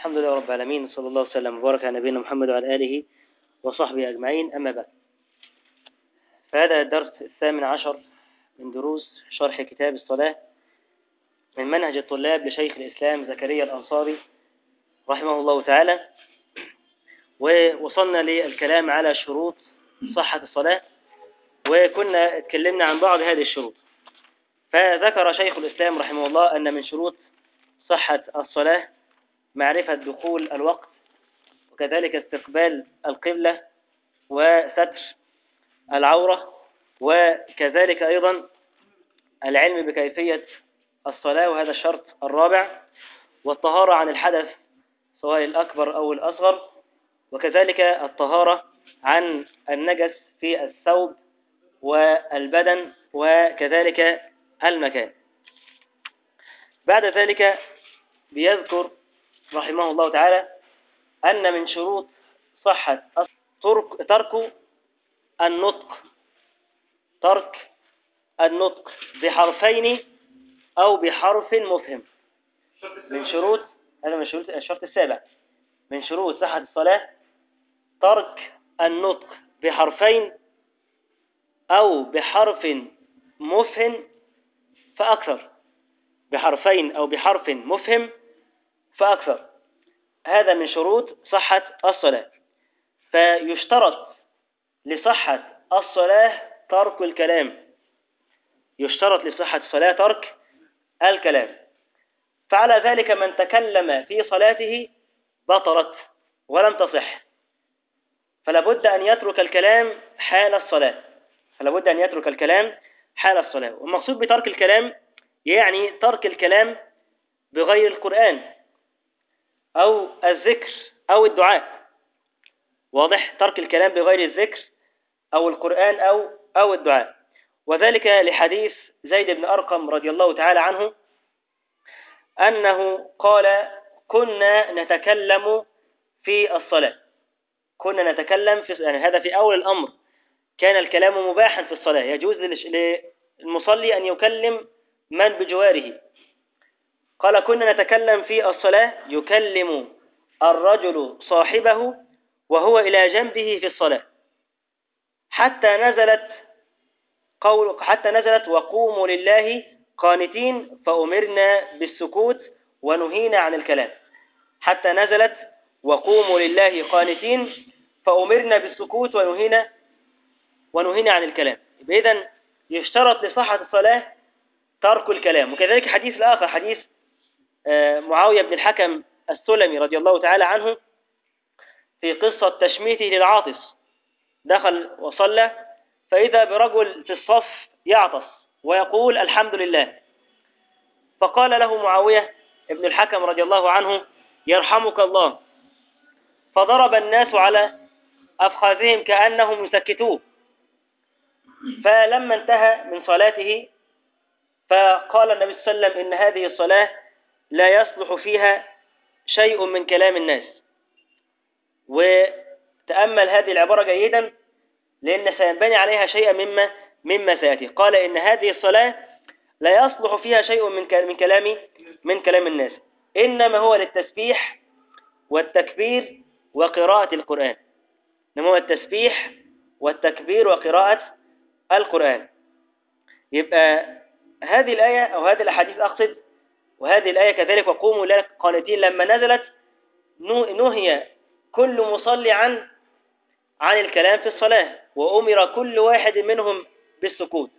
الحمد لله رب العالمين، صلى الله وسلم وبارك على نبينا محمد وعلى آله وصحبه أجمعين. أما بعد، فهذا الدرس 18 من دروس شرح كتاب الصلاة من منهج الطلاب لشيخ الإسلام زكريا الأنصاري رحمه الله تعالى. ووصلنا للكلام على شروط صحة الصلاة، وكنا اتكلمنا عن بعض هذه الشروط. فذكر شيخ الإسلام رحمه الله أن من شروط صحة الصلاة معرفة دخول الوقت، وكذلك استقبال القبلة، وستر العورة، وكذلك أيضا العلم بكيفية الصلاة، وهذا الشرط الرابع، والطهارة عن الحدث سواء الأكبر أو الأصغر، وكذلك الطهارة عن النجس في الثوب والبدن وكذلك المكان. بعد ذلك بيذكر رحمه الله تعالى أن من شروط صحة ترك النطق بحرفين أو بحرف مفهم. من شروط، هذا من شروط الشرط السابع من شروط صحة الصلاة ترك النطق بحرفين أو بحرف مفهم فأكثر. بحرفين أو بحرف مفهم فأكثر، هذا من شروط صحة الصلاة. فيشترط لصحة الصلاة ترك الكلام، يشترط لصحة الصلاة ترك الكلام. فعلى ذلك من تكلم في صلاته بطلت ولم تصح، فلا بد أن يترك الكلام حال الصلاة، والمقصود بترك الكلام يعني ترك الكلام بغير القرآن أو الذكر أو الدعاء. واضح؟ ترك الكلام بغير الذكر أو القرآن أو الدعاء. وذلك لحديث زيد بن أرقم رضي الله تعالى عنه أنه قال: كنا نتكلم في الصلاة. يعني هذا في أول الأمر، كان الكلام مباحا في الصلاة، يجوز للمصلي أن يكلم من بجواره. قال: كنا نتكلم في الصلاة، يكلم الرجل صاحبه وهو إلى جنبه في الصلاة، حتى نزلت وقوموا لله قانتين فأمرنا بالسكوت ونهينا عن الكلام. حتى نزلت وقوموا لله قانتين فأمرنا بالسكوت ونهينا عن الكلام. إذن يشترط لصحة الصلاة ترك الكلام. وكذلك حديث الآخر، حديث معاوية بن الحكم السلمي رضي الله تعالى عنه في قصة تشميته للعاطس. دخل وصلى فإذا برجل في الصف يعطس ويقول: الحمد لله. فقال له معاوية ابن الحكم رضي الله عنه: يرحمك الله. فضرب الناس على أفخاذهم كأنهم يسكتوه. فلما انتهى من صلاته فقال النبي صلى الله عليه وسلم: إن هذه الصلاة لا يصلح فيها شيء من كلام الناس. وتأمل هذه العبارة جيدا، لأن سينبني عليها شيء مما سيأتي. قال: إن هذه الصلاة لا يصلح فيها شيء من كلام الناس، إنما هو للتسبيح والتكبير وقراءة القرآن. إنما هو التسبيح والتكبير وقراءة القرآن. يبقى هذه الآية أو هذه الأحاديث أقصد، وهذه الآية كذلك وقوموا لله قانتين، لما نزلت نهي كل مصلي عن الكلام في الصلاة، وأمر كل واحد منهم بالسكوت.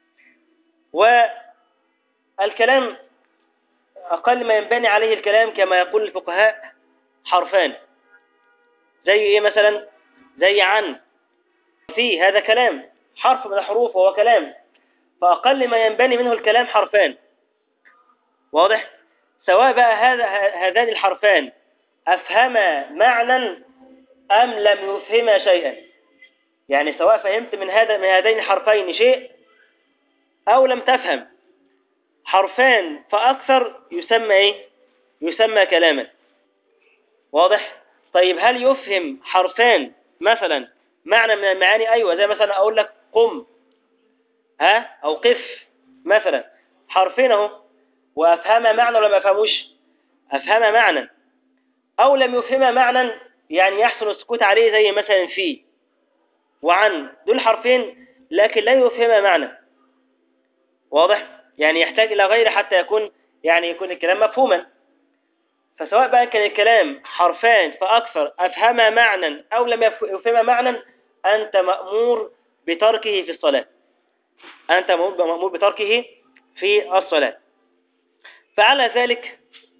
والكلام أقل ما ينبني عليه الكلام كما يقول الفقهاء حرفان. زي إيه مثلا؟ زي عن، في، هذا كلام، حرف من الحروف وهو كلام، فأقل ما ينبني منه الكلام حرفان. واضح؟ سواء بقى هذان الحرفان أفهما معنى أم لم يفهما شيئا، يعني سواء فهمت من هذين الحرفين شيء أو لم تفهم. حرفان فأكثر يسمى إيه؟ يسمى كلاما. واضح؟ طيب هل يفهم حرفان مثلا معنى من المعاني؟ أيوة، زي مثلا أقول لك قم أو قف مثلا، حرفين اهو، وأفهم معنى ولا ما أفهموش؟ أفهم معنى. أو لم يفهمها معنى يعني يحسن السكوت عليه، زي مثلا في وعن، دول حرفين لكن لا يفهمها معنى. واضح؟ يعني يحتاج إلى غيره حتى يكون الكلام مفهوما. فسواء بقى كان الكلام حرفان فأكثر أفهمها معنى أو لم يفهمها معنى، أنت مأمور بتركه في الصلاة. أنت مأمور بتركه في الصلاة. فعلى ذلك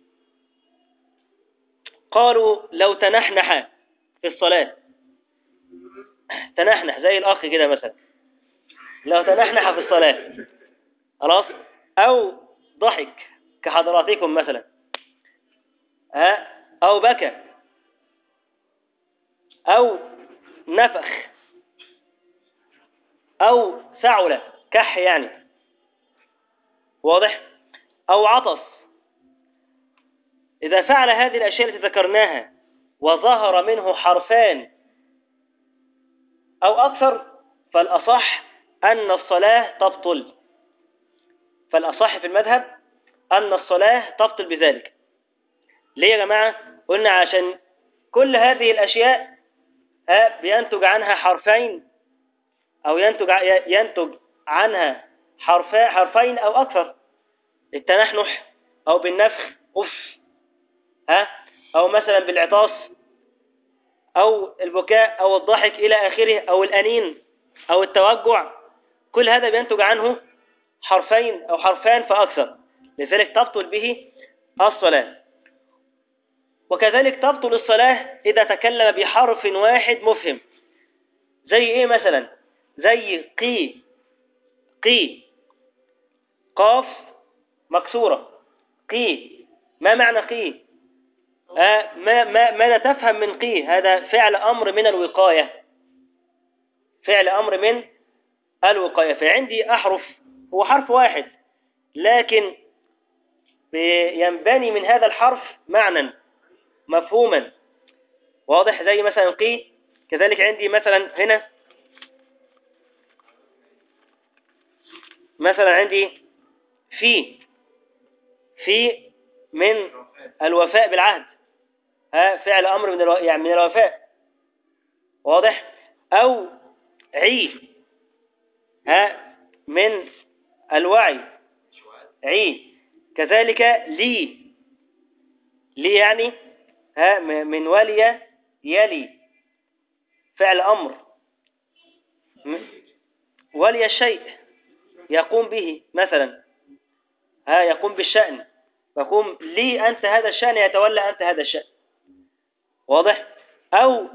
قالوا لو تنحنح في الصلاة، تنحنح زي الأخ كده مثلا، لو تنحنح في الصلاة خلاص، أو ضحك كحضراتكم مثلا، أو بكى أو نفخ أو سعل كح يعني، واضح، أو عطس، إذا فعل هذه الأشياء التي ذكرناها وظهر منه حرفان أو أكثر، فالأصح أن الصلاة تبطل. فالأصح في المذهب أن الصلاة تبطل بذلك. ليه يا جماعة؟ قلنا عشان كل هذه الأشياء بينتج عنها حرفين، أو ينتج عنها حرفين أو أكثر، التنحنح أو بالنفخ أف، أو مثلا بالعطاس أو البكاء أو الضحك إلى آخره، أو الأنين أو التوجع، كل هذا بينتج عنه حرفين أو حرفان فأكثر، لذلك تبطل به الصلاة. وكذلك تبطل الصلاة إذا تكلم بحرف واحد مفهم، زي إيه مثلا؟ زي قي، قي، قاف مكسورة، قي. ما معنى قي؟ ما تفهم من قي؟ هذا فعل أمر من الوقاية، فعل أمر من الوقاية. فعندي أحرف، هو حرف واحد لكن ينبني من هذا الحرف معنى مفهوما، واضح، زي مثلا قي. كذلك عندي مثلا هنا، مثلا عندي في من الوفاء بالعهد، فعل أمر من الوفاء، واضح. أو عي، من الوعي، عي. كذلك لي يعني من ولي يلي، فعل أمر، ولي الشيء يقوم به مثلا، يقوم بالشأن، يقوم لي أنت هذا الشأن، يتولى أنت هذا الشأن، واضح. أو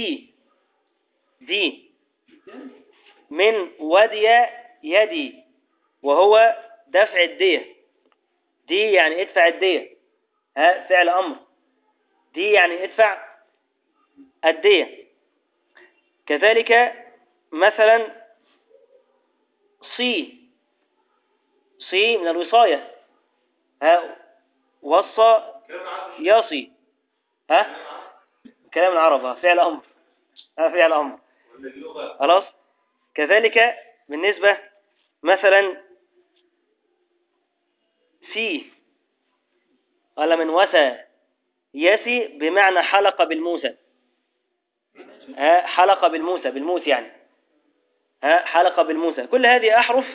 دي من ودي يدي، وهو دفع الدية، دي يعني ادفع الدية، فعل أمر، دي يعني ادفع الدية. كذلك مثلا صي من الوصاية، وصى يصي، كلام العرب، فعل أمر، فعل أمر، خلاص. كذلك بالنسبة مثلا سي، قال من وسى يسي بمعنى حلق بالموسى، حلق بالموسى، بالموت يعني، حلق بالموسى. كل هذه أحرف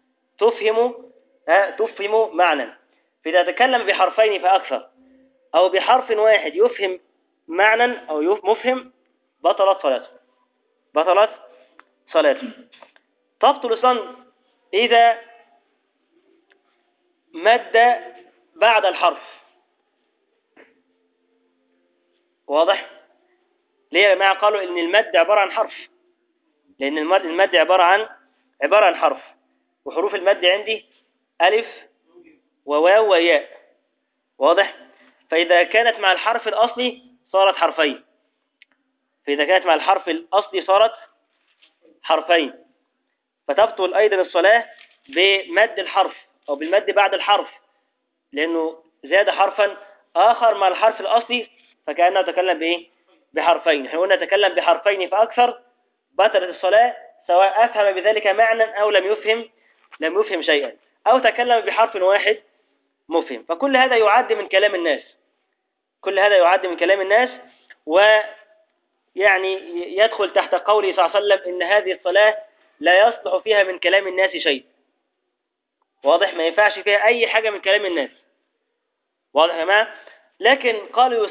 تفهم معنى. فإذا تكلم بحرفين فأكثر أو بحرف واحد يفهم معنى أو مفهم، بطلت صلاته، بطلت صلاته. تبطل الصلاة إذا مد بعد الحرف، واضح. ليه يا جماعة قالوا إن المد عبارة عن حرف؟ لأن المد عبارة عن حرف، وحروف المد عندي ألف وواو وياء، واضح. فإذا كانت مع الحرف الأصلي صارت حرفين، فإذا كانت مع الحرف الأصلي صارت حرفين. فتبطل أيضا الصلاة بمد الحرف أو بالمد بعد الحرف، لأنه زاد حرفا آخر مع الحرف الأصلي، فكأنه تكلم بإيه؟ بحرفين. احنا قلنا تكلم بحرفين فأكثر، بطلت الصلاة سواء أفهم بذلك معنى أو لم يفهم شيئا، أو تكلم بحرف واحد مفهم. فكل هذا يعد من كلام الناس، كل هذا يعد من كلام الناس، ويعني يدخل تحت قوله صلى الله عليه وسلم إن هذه الصلاة لا يصلح فيها من كلام الناس شيء. واضح؟ ما ينفعش فيها أي حاجة من كلام الناس. واضح يا جماعة؟ لكن قالوا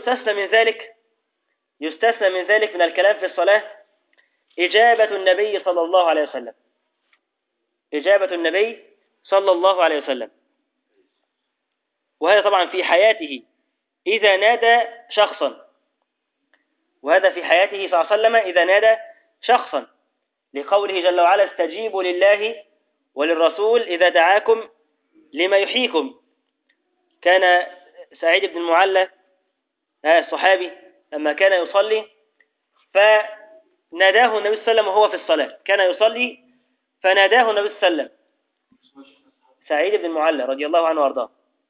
يستثنى من ذلك من الكلام في الصلاة إجابة النبي صلى الله عليه وسلم. إجابة النبي صلى الله عليه وسلم، وهذا طبعا في حياته إذا نادى شخصا، وهذا في حياته صلى الله عليه وسلم إذا نادى شخصا، لقوله جل وعلا استجيبوا لله وللرسول إذا دعاكم لما يحييكم. كان سعيد بن المعلى الصحابي لما كان يصلي فناداه النبي صلى الله عليه وسلم وهو في الصلاة، كان يصلي فناداه النبي صلى الله عليه وسلم، سعيد بن المعلى رضي الله عنه وارضاه،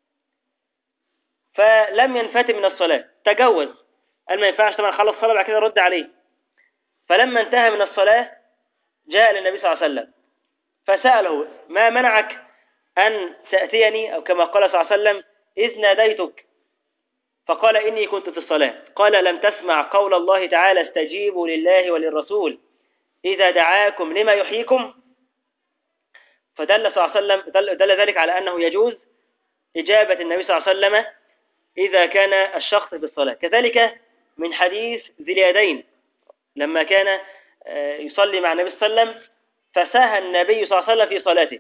فلم ينفت من الصلاة، تجوز، قال ما ينفعش طبعا، خلص الصلاة بعد كده رد عليه. فلما انتهى من الصلاة جاء للنبي صلى الله عليه وسلم فسأله ما منعك أن تأتيني، أو كما قال صلى الله عليه وسلم إذ ناديتك؟ فقال إني كنت في الصلاة. قال لم تسمع قول الله تعالى استجيبوا لله وللرسول إذا دعاكم لما يحييكم؟ فدل صلى الله عليه وسلم دل ذلك على أنه يجوز إجابة النبي صلى الله عليه وسلم إذا كان الشخص في الصلاة. كذلك من حديث ذي اليدين لما كان يصلي مع النبي صلى الله عليه وسلم فساهى النبي صلى الله عليه وسلم في صلاته،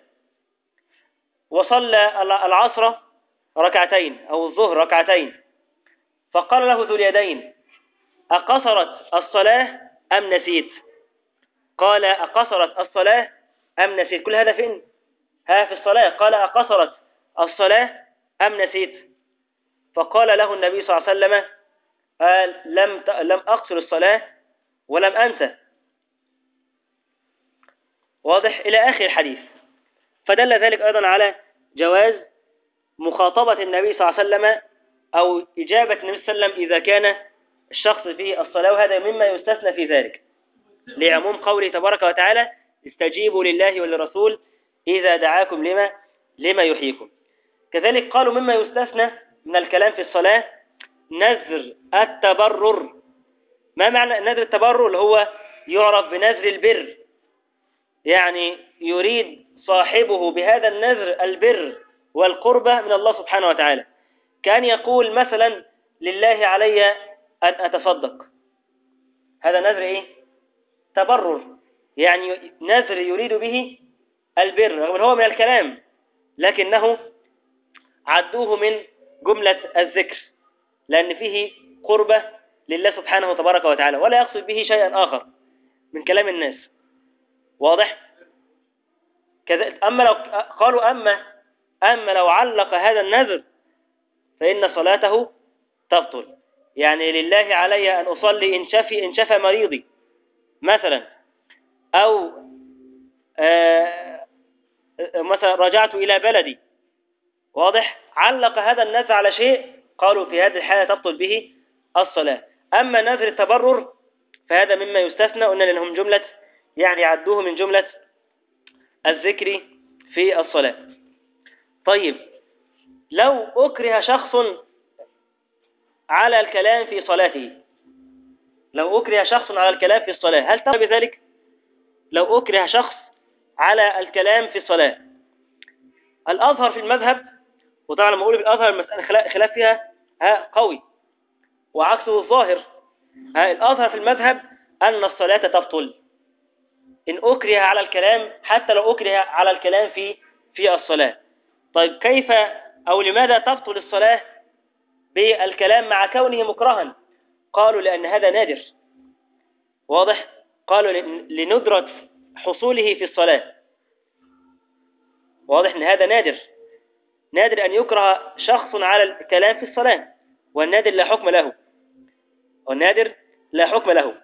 وصلى العصر ركعتين أو الظهر ركعتين، فقال له ذو اليدين أقصرت الصلاة أم نسيت؟ قال أقصرت الصلاة أم نسيت؟ كل هذا فين؟ ها في الصلاة. قال أقصرت الصلاة أم نسيت؟ فقال له النبي صلى الله عليه وسلم قال لم أقصر الصلاة ولم أنسى. واضح؟ إلى آخر الحديث. فدل ذلك أيضا على جواز مخاطبة النبي صلى الله عليه وسلم أو إجابة النبي صلى الله عليه وسلم إذا كان الشخص في الصلاة، وهذا مما يستثنى في ذلك لعموم قوله تبارك وتعالى استجيبوا لله وللرسول إذا دعاكم لما يحييكم. كذلك قالوا مما يستثنى من الكلام في الصلاة نذر التبرر. ما معنى نذر التبرر؟ اللي هو يعرف بنذر البر، يعني يريد صاحبه بهذا النذر البر والقربة من الله سبحانه وتعالى، كان يقول مثلا لله علي أن أتصدق، هذا نذر إيه؟ تبرر، يعني نذر يريد به البر، رغم هو من الكلام لكنه عدوه من جملة الذكر لأن فيه قربة لله سبحانه تبارك وتعالى، ولا يقصد به شيئا آخر من كلام الناس. واضح؟ أما لو قالوا أما لو علق هذا النذر فإن صلاته تبطل، يعني لله علي أن أصلي إن شفى مريضي مثلا، أو مثلا رجعت إلى بلدي. واضح؟ علق هذا النذر على شيء، قالوا في هذه الحالة تبطل به الصلاة. أما نذر التبرر فهذا مما يستثنى، قلنا لأنهم جملة يعني عدوه من جملة الذكر في الصلاة. طيب لو أكره شخص على الكلام في صلاته، لو أكره شخص على الكلام في الصلاة هل ترى بذلك؟ لو أكره شخص على الكلام في الصلاة، الأظهر في المذهب، وطبعا لما أقول بالأظهر المسألة خلاف فيها قوي وعكسه الظاهر، الأظهر في المذهب أن الصلاة تبطل إن أكره على الكلام، حتى لو أكره على الكلام في الصلاة. طيب كيف أو لماذا تبطل الصلاة بالكلام مع كونه مكرها؟ قالوا لأن هذا نادر. واضح؟ قالوا لندرة حصوله في الصلاة. واضح أن هذا نادر أن يكره شخص على الكلام في الصلاة، والنادر لا حكم له.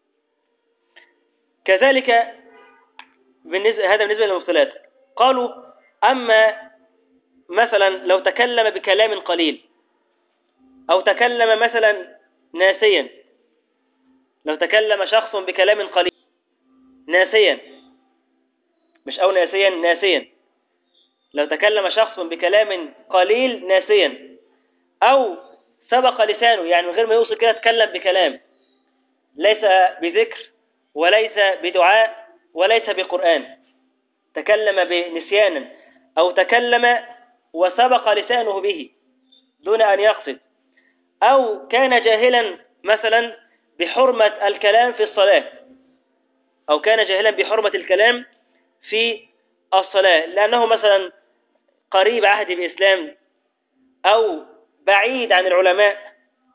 كذلك هذا بالنسبة للمبطلات. قالوا أما مثلا لو تكلم بكلام قليل، أو تكلم مثلا ناسيا، لو تكلم شخص بكلام قليل ناسيا، مش أو ناسيا، لو تكلم شخص بكلام قليل ناسيا، أو سبق لسانه، يعني من غير ما يوصل كده تكلم بكلام ليس بذكر وليس بدعاء وليس بقرآن، تكلم بنسيانا أو تكلم وسبق لسانه به دون أن يقصد، أو كان جاهلا مثلا بحرمة الكلام في الصلاة، أو كان جاهلا بحرمة الكلام في الصلاة لأنه مثلا قريب عهد بإسلام أو بعيد عن العلماء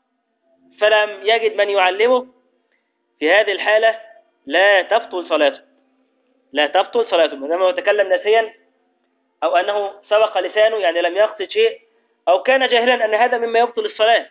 فلم يجد من يعلمه، في هذه الحالة لا تبطل صلاته، لا تبطل صلاته ما دام هو تكلم ناسيا أو أنه سبق لسانه يعني لم يقصد شيء، أو كان جاهلا أن هذا مما يبطل الصلاة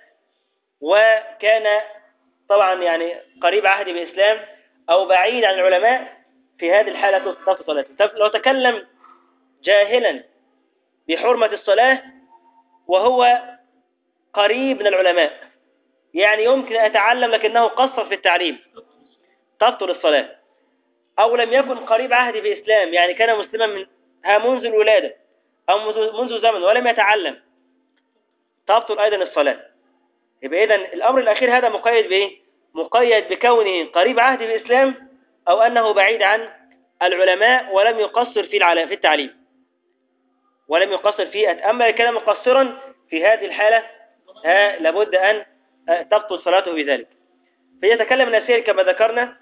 وكان طبعا يعني قريب عهد بإسلام أو بعيد عن العلماء، في هذه الحالة تبطل صلاته. لو تكلم جاهلا بحرمة الصلاة وهو قريب من العلماء، يعني يمكن أن يتعلم لكنه قصر في التعليم، تبطل الصلاة. أو لم يكن قريب عهد بإسلام، يعني كان مسلما منذ الولادة أو منذ زمن ولم يتعلم، تبطل أيضا الصلاة. يبقى إذن الأمر الأخير هذا مقيد بإيه؟ مقيد بكونه قريب عهد بإسلام أو أنه بعيد عن العلماء ولم يقصر في التعليم، ولم يقصر فيه. أما كان مقصرا في هذه الحالة لابد أن تبطل صلاته بذلك. فيتكلم ناسيا كما ذكرنا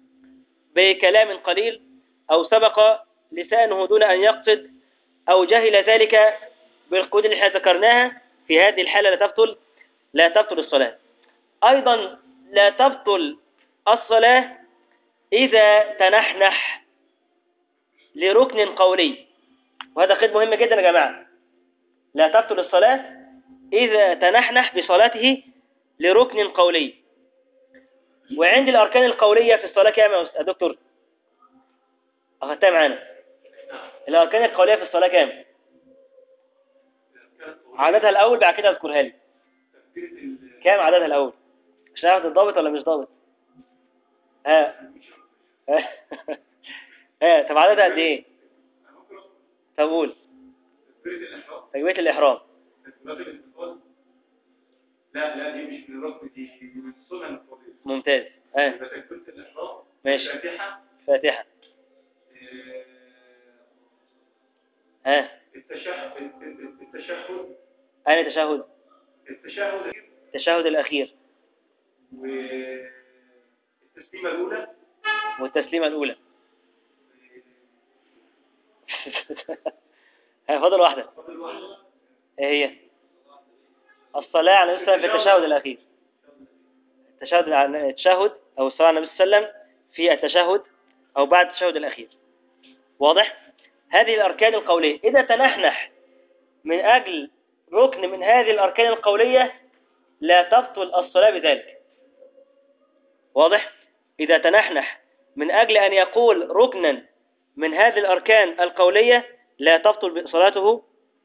بكلام قليل أو سبق لسانه دون أن يقصد أو جهل ذلك بالقيود اللي احنا ذكرناها، في هذه الحالة لا تبطل الصلاة. أيضا لا تبطل الصلاة إذا تنحنح لركن قولي، وهذا قيد مهم جدا يا جماعة. لا تبطل الصلاة إذا تنحنح بصلاته لركن قولي. وعند الأركان القولية في الصلاة كام يا دكتور؟ أخذتها معانا. الأركان القولية في الصلاة كام؟ عددها الأول بعد كده أذكرها لي. كام عددها الأول؟ مش عارف الضابط ولا مش ضابط؟ طب عددها قد إيه؟ طب قول. تكبيرة الإحرام. لا دي مش من الركن، دي من السنن الفضيلة. ممتاز. تكبيرة الإحرام. ماشي. فاتحة. التشهد. أين التشهد؟ التشهد الأخير. والتسليمة الأولى. فضل واحدة. إيه هي؟ الصلاة على النبي صلى الله عليه وسلم في التشهد الأخير. التشهد أو الصلاة على النبي صلى الله عليه وسلم في التشهد أو بعد التشهد الأخير. واضح؟ هذه الأركان القولية. إذا تنحنح من أجل ركن من هذه الأركان القولية لا تبطل الصلاة بذلك. واضح؟ إذا تنحنح من أجل أن يقول ركنا من هذه الأركان القولية لا تبطل صلاته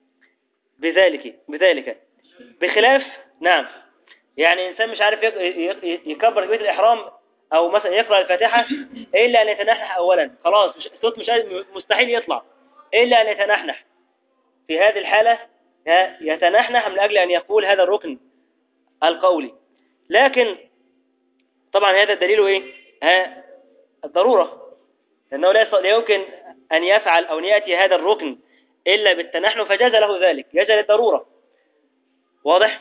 بذلك بخلاف. نعم، يعني إنسان مش عارف يكبر تكبيرة الإحرام أو مثلا يقرأ الفاتحة إلا أن يتنحنح أولا، خلاص الصوت مش مستحيل يطلع إلا أن يتنحنح. في هذه الحالة يتنحنح من أجل أن يقول هذا الركن القولي. لكن طبعا هذا الدليل إيه؟ الضرورة، لأنه لا يمكن أن يفعل أو يأتي هذا الركن إلا بالتنحنح، فجاز له ذلك، جاز للضرورة. واضح؟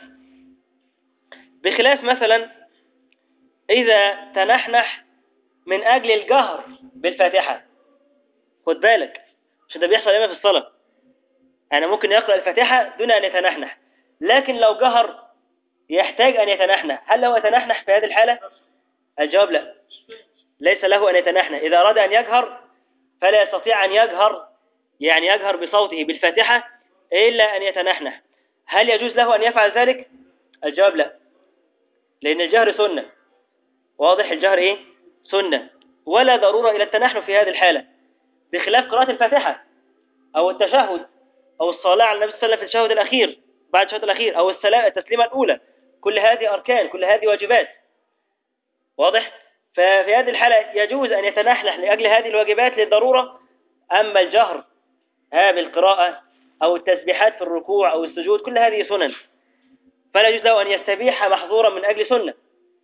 بخلاف مثلا إذا تنحنح من أجل الجهر بالفاتحة. خد بالك عشان ده بيحصل هنا في الصلاة، يعني ممكن يقرأ الفاتحة دون أن يتنحنح، لكن لو جهر يحتاج أن يتنحنح. هل له يتنحنح في هذه الحالة؟ الجواب لا، ليس له أن يتنحنح. إذا أراد أن يجهر فلا يستطيع أن يجهر، يعني يجهر بصوته بالفاتحة إلا أن يتنحنح. هل يجوز له أن يفعل ذلك؟ الجواب لا، لأن الجهر سنة. واضح؟ الجهر إيه؟ سنة، ولا ضرورة إلى التنحنح في هذه الحالة، بخلاف قراءة الفاتحة أو التشهد أو الصلاة على النبي صلى الله عليه وسلم في التشهد الأخير بعد التشهد الأخير أو التسليمة الأولى. كل هذه أركان، كل هذه واجبات. واضح؟ ففي هذه الحالة يجوز أن يتنحنح لأجل هذه الواجبات للضرورة. أما الجهر بالقراءة أو التسبيحات في الركوع أو السجود كل هذه سنن. فلا يجوز له أن يستبيح محظورا من أجل سنة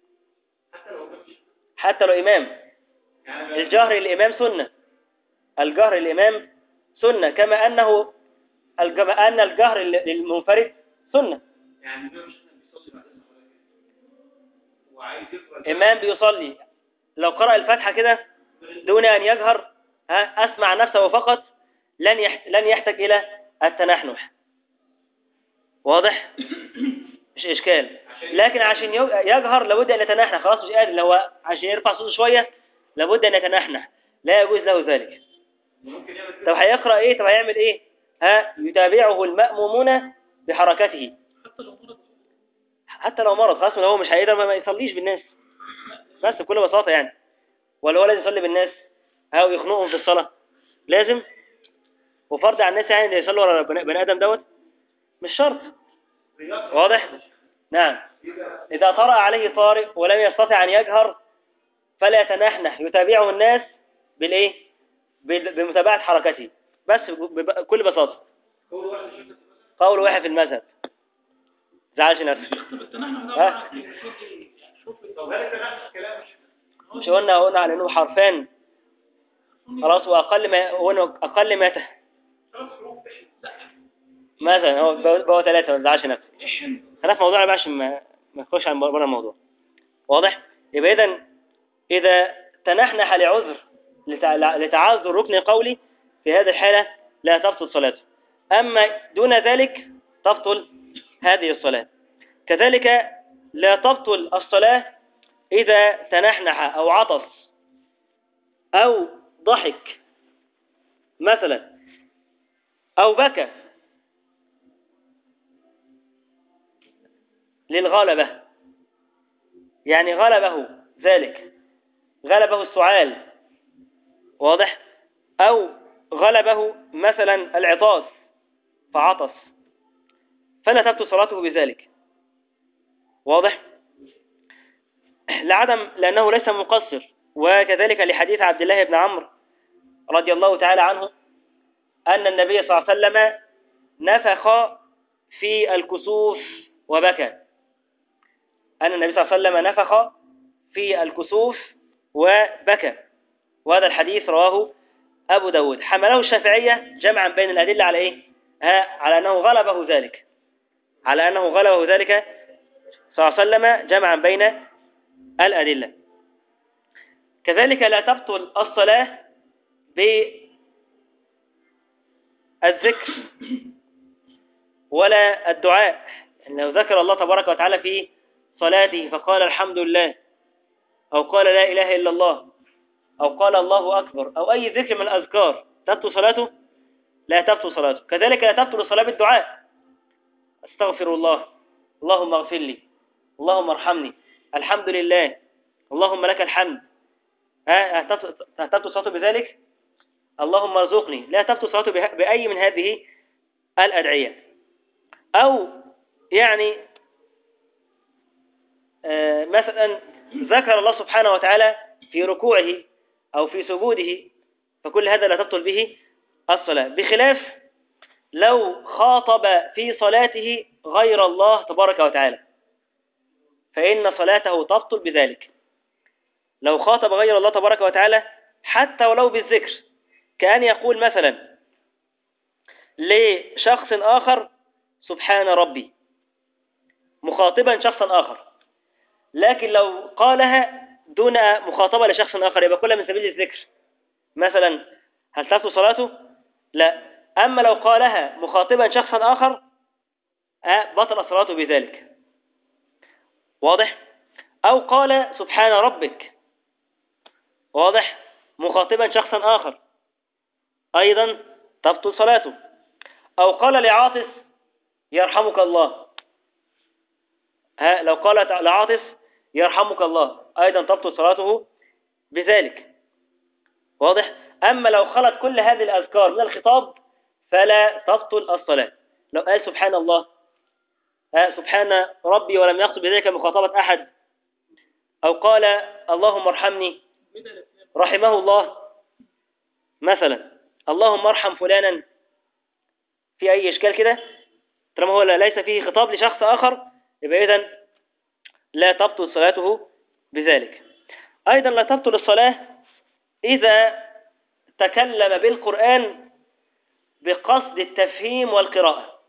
حتى لو إمام. الجهر للإمام سنة، الجهر للإمام سنة، كما أن الجهر للمنفرد سنة. يعني الإمام مش بيصلي بعد الصلاة وعايز يقرأ إمام بيصلي لو قرأ الفاتحة كده دون أن يجهر أسمع نفسه فقط، لن يحتاج إلى التنحنح. واضح؟ مش إشكال. لكن عشان يجهر لابد أن يتنحنح، خلاص مش قادر، لو عشان يرفع صوته شوية لابد أن يتنحنح، لا يجوز له ذلك. ممكن يعمل طب هيقرأ إيه؟ طب هيعمل إيه؟ يتابعه المأمومون بحركته حتى لو مرض، خلاص هو مش هيقدر ما يصليش بالناس، بس بكل بساطة يعني. ولا هو لازم يصلي بالناس أو يخنقهم في الصلاة؟ لازم. وفرض على الناس يعني اللي يصلوا ورا بني آدم دوت؟ مش شرط. واضح؟ نعم. إذا طرأ عليه طارئ ولم يستطع أن يجهر فلا يتنحنح، يتابعه الناس بالإيه؟ بمتابعة حركته، بس بكل بساطة. قول واحد في المذهب، زعلش نفسك. طب هل التنحنح كلام مش قلنا على انه حرفان خلاص، واقل ما اقل ما مثلا هو بقى 3، ما تزعلش نفسك. انا في موضوع بقى عشان ما نخش عن بره الموضوع. واضح؟ يبقى اذا تنحنح لعذر لتعذر ركن قولي في هذه الحالة لا تبطل صلاته، اما دون ذلك تبطل هذه الصلاة. كذلك لا تبطل الصلاة إذا تنحنح أو عطس أو ضحك مثلا أو بكى للغلبة، يعني غلبه ذلك، غلبه السعال. واضح؟ أو غلبه مثلا العطاس فعطس، فلا تبطل صلاته بذلك. واضح؟ لأنه ليس مقصر. وكذلك لحديث عبد الله بن عمرو رضي الله تعالى عنه أن النبي صلى الله عليه وسلم نفخ في الكسوف وبكى. أن النبي صلى الله عليه وسلم نفخ في الكسوف وبكى، وهذا الحديث رواه أبو داود. حمله الشافعية جمعا بين الأدلة على إيه؟ على أنه غلبه ذلك، على أنه غلبه ذلك صلى الله عليه وسلم جمعا بين الأدلة. كذلك لا تبطل الصلاة بالذكر ولا الدعاء. يعني لو ذكر الله تبارك وتعالى في صلاته فقال الحمد لله أو قال لا إله إلا الله أو قال الله أكبر أو أي ذكر من الأذكار، تبطل صلاته؟ لا تبطل صلاته. كذلك لا تبطل الصلاة بالدعاء، استغفر الله، اللهم اغفر لي، اللهم ارحمني، الحمد لله، اللهم لك الحمد. تبطل صلاته بذلك؟ اللهم ارزقني. لا تبطل صلاته بأي من هذه الأدعية. أو يعني مثلا ذكر الله سبحانه وتعالى في ركوعه أو في سجوده، فكل هذا لا تبطل به الصلاة، بخلاف لو خاطب في صلاته غير الله تبارك وتعالى فإن صلاته تبطل بذلك. لو خاطب غير الله تبارك وتعالى حتى ولو بالذكر، كأن يقول مثلا لشخص آخر سبحان ربي، مخاطبا شخصا آخر، لكن لو قالها دون مخاطبة لشخص آخر يبقى كلها من سبيل الذكر مثلا، هل تبطل صلاته؟ لا. أما لو قالها مخاطبا شخصا آخر بطل صلاته بذلك. واضح؟ أو قال سبحان ربك، واضح، مخاطبا شخصا آخر، أيضا تبطل صلاته. أو قال لعاطس يرحمك الله، لو قال لعاطس يرحمك الله أيضا تبطل صلاته بذلك. واضح؟ أما لو خلت كل هذه الأذكار من الخطاب فلا تبطل الصلاة. لو قال سبحان الله، سبحان ربي، ولم يقصد بذلك مخاطبة أحد، أو قال اللهم ارحمني رحمه الله مثلا، اللهم ارحم فلانا، في أي إشكال كده طالما هو ليس فيه خطاب لشخص آخر يبقى إذن لا تبطل صلاته بذلك. أيضا لا تبطل الصلاة إذا تكلم بالقرآن بقصد التفهيم والقراءة.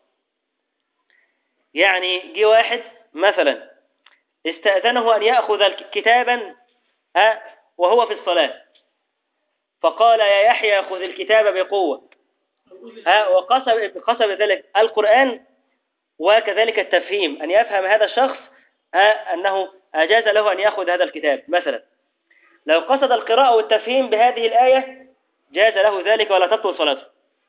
يعني جه واحد مثلا استأذنه أن يأخذ كتابا وهو في الصلاة، فقال يا يحيى خذ الكتاب بقوة، وقصد ذلك القرآن وكذلك التفهيم، أن يفهم هذا الشخص أنه أجاز له أن يأخذ هذا الكتاب. مثلا لو قصد القراءة والتفهيم بهذه الآية جاز له ذلك ولا تبطل صلاته.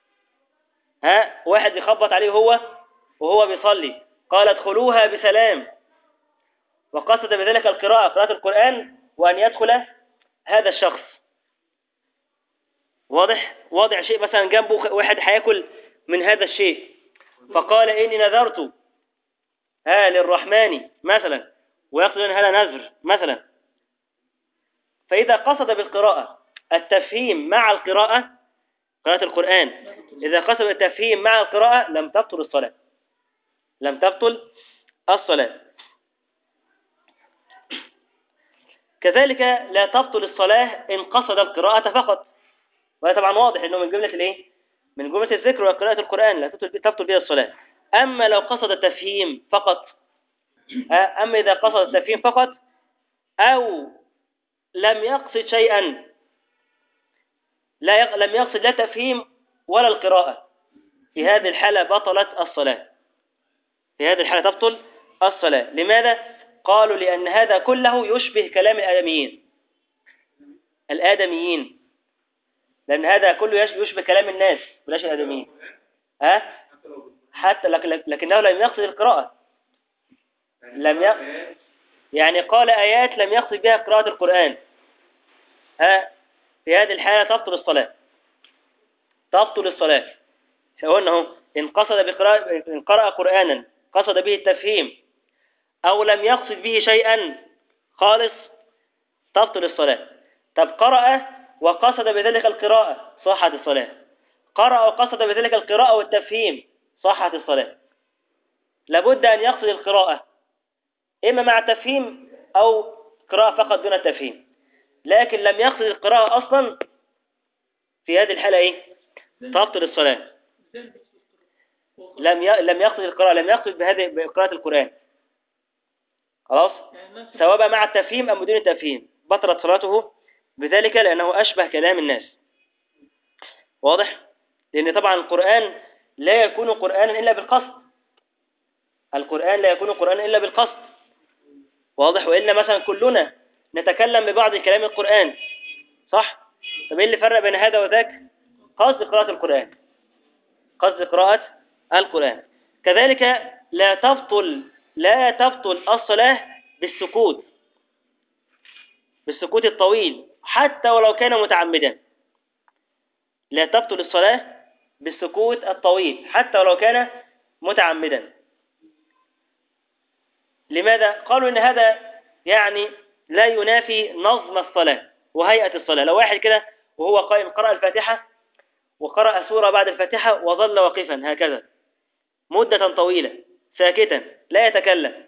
واحد يخبط عليه وهو بيصلي، قال ادخلوها بسلام، وقصد بذلك القراءة، قراءة القرآن، وأن يدخل هذا الشخص. واضح شيء مثلا جنبه واحد هياكل من هذا الشيء، فقال إني نذرت للرحمن مثلا، ويقصد أن هذا نذر مثلا. فإذا قصد بالقراءة التفهيم مع القراءة، قراءة القرآن، إذا قصد التفهيم مع القراءة لم تبطل الصلاة، لم تبطل الصلاة. كذلك لا تبطل الصلاة إن قصد القراءة فقط، وهذا طبعا واضح إنه من جملة الإيه؟ من جملة الذكر وقراءة القرآن لا تبطل بها الصلاة. أما لو قصد التفهيم فقط، أما إذا قصد التفهيم فقط أو لم يقصد شيئا، لم يقصد لا تفهيم ولا القراءة، في هذه الحالة بطلت الصلاة، في هذه الحالة تبطل الصلاة. لماذا؟ قالوا لأن هذا كله يشبه كلام الآدميين، لأن هذا كله يشبه كلام الناس بلاش الآدميين. حتى لكنه لم يقصد القراءة، يعني قال آيات لم يقصد بها قراءة القرآن. في هذه الحالة تبطل الصلاة، تبطل الصلاة. قلنا إن قرأ قرآنا قصد به التفهيم أو لم يقصد به شيئا خالص تبطل الصلاة. طب قرأ وقصد بذلك القراءة صحت الصلاة، قرأ وقصد بذلك القراءة والتفهيم صحت الصلاة. لابد أن يقصد القراءة إما مع التفهيم أو قراءة فقط دون التفهيم، لكن لم يقصد القراءة أصلا، في هذه الحالة تبطل الصلاة. لم يقصد القراءة، لم يقصد بقراءة القرآن، خلاص، سواء مع التفهيم أم بدون التفهيم بطلت صلاته بذلك، لأنه أشبه كلام الناس. واضح؟ لأن طبعا القرآن لا يكون قرآنا إلا بالقصد، القرآن لا يكون قرآنا إلا بالقصد. واضح؟ وإلا مثلا كلنا نتكلم ببعض كلام القرآن، صح؟ طب إيه اللي فرق بين هذا وذاك؟ قصد قراءة القرآن، قصد قراءة القرآن. كذلك لا تبطل الصلاة بالسكوت الطويل حتى ولو كان متعمدا. لا تبطل الصلاة بالسكوت الطويل حتى ولو كان متعمدا. لماذا؟ قالوا إن هذا يعني لا ينافي نظم الصلاة وهيئة الصلاة. لو واحد كده وهو قائم قرأ الفاتحة وقرأ سورة بعد الفاتحة وظل واقفا هكذا مدة طويلة ساكتا لا يتكلم،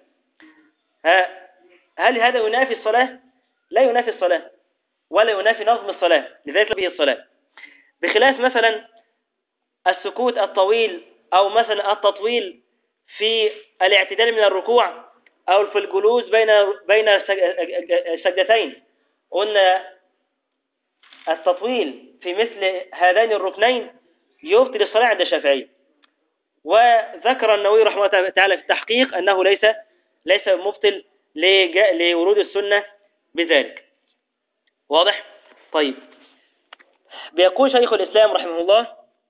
هل هذا ينافي الصلاة؟ لا ينافي الصلاة ولا ينافي نظم الصلاة، لذلك لا به الصلاة. بخلاف مثلا السكوت الطويل أو مثلا التطويل في الاعتدال من الركوع أو في الجلوس بين السجدتين. قلنا التطويل في مثل هذين الركنين يبطل الصلاة عند الشافعي، وذكر النووي رحمه الله تعالى في التحقيق أنه ليس مبطل لورود السنة بذلك. واضح؟ طيب، بيقول شيخ الإسلام رحمه الله: